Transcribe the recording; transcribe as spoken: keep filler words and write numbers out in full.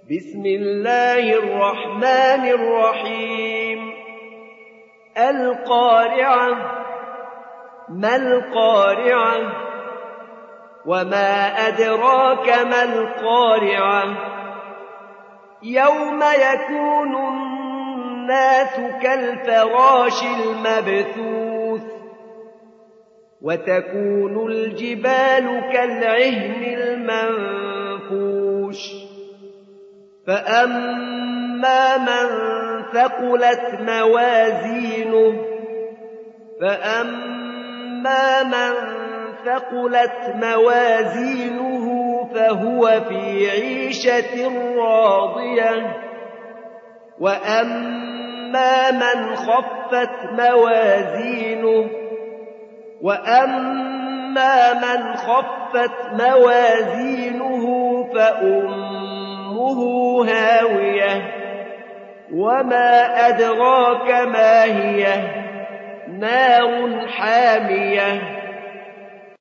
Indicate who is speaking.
Speaker 1: بسم الله الرحمن الرحيم القارعة ما القارعة وما أدراك ما القارعة يوم يكون الناس كالفراش المبثوث وتكون الجبال كالعهن المنفوش فأما من ثقلت موازينه فأما من ثقلت موازينه فهو في عيشة راضية وأما من خفت موازينه وأما من خفت موازينه فأمه هاوية وما أدراك ما هي نار حامية